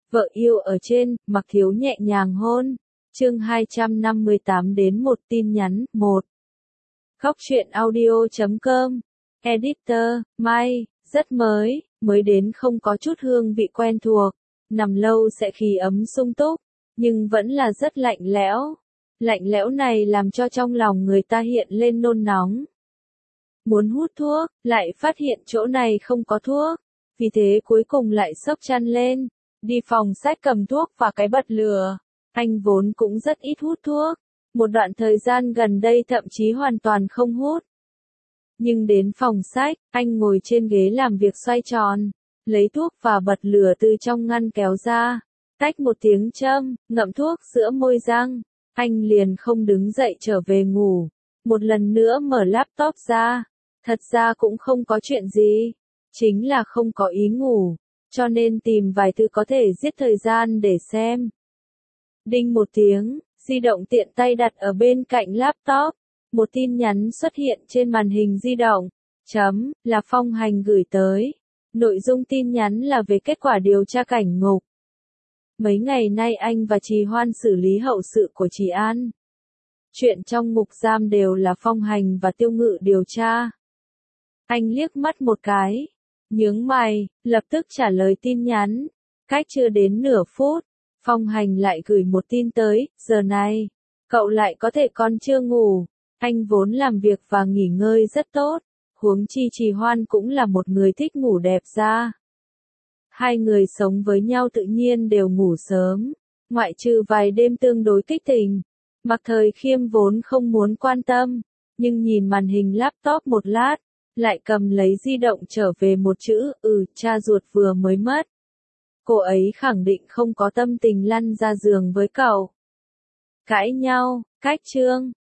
Vợ yêu ở trên, Mặc Thiếu nhẹ nhàng hôn. Chương 258 đến một tin nhắn, 1. Góc truyện audio.com. Editor, Mai, rất mới đến không có chút hương vị quen thuộc, nằm lâu sẽ khí ấm sung túc, nhưng vẫn là rất lạnh lẽo. Lạnh lẽo này làm cho trong lòng người ta hiện lên nôn nóng. Muốn hút thuốc, lại phát hiện chỗ này không có thuốc, vì thế cuối cùng lại xốc chăn lên, đi phòng sách cầm thuốc và cái bật lửa. Anh vốn cũng rất ít hút thuốc, một đoạn thời gian gần đây thậm chí hoàn toàn không hút. Nhưng đến phòng sách, anh ngồi trên ghế làm việc xoay tròn, lấy thuốc và bật lửa từ trong ngăn kéo ra, tách một tiếng châm, ngậm thuốc giữa môi răng, anh liền không đứng dậy trở về ngủ. Một lần nữa mở laptop ra, thật ra cũng không có chuyện gì, chính là không có ý ngủ, cho nên tìm vài thứ có thể giết thời gian để xem. Đinh một tiếng, di động tiện tay đặt ở bên cạnh laptop, một tin nhắn xuất hiện trên màn hình di động, là Phong Hành gửi tới. Nội dung tin nhắn là về kết quả điều tra cảnh ngục. Mấy ngày nay anh và Trì Hoan xử lý hậu sự của Trì An. Chuyện trong ngục giam đều là Phong Hành và Tiêu Ngự điều tra. Anh liếc mắt một cái, nhướng mày, lập tức trả lời tin nhắn. Cách chưa đến nửa phút, Phong Hành lại gửi một tin tới, giờ này, cậu lại có thể còn chưa ngủ. Anh vốn làm việc và nghỉ ngơi rất tốt, huống chi Trì Hoan cũng là một người thích ngủ đẹp da. Hai người sống với nhau tự nhiên đều ngủ sớm, ngoại trừ vài đêm tương đối kích tình. Mặc Thời Khiêm vốn không muốn quan tâm, nhưng nhìn màn hình laptop một lát, lại cầm lấy di động trở về một chữ, cha ruột vừa mới mất. Cô ấy khẳng định không có tâm tình lăn ra giường với cậu. Cãi nhau, cách chương,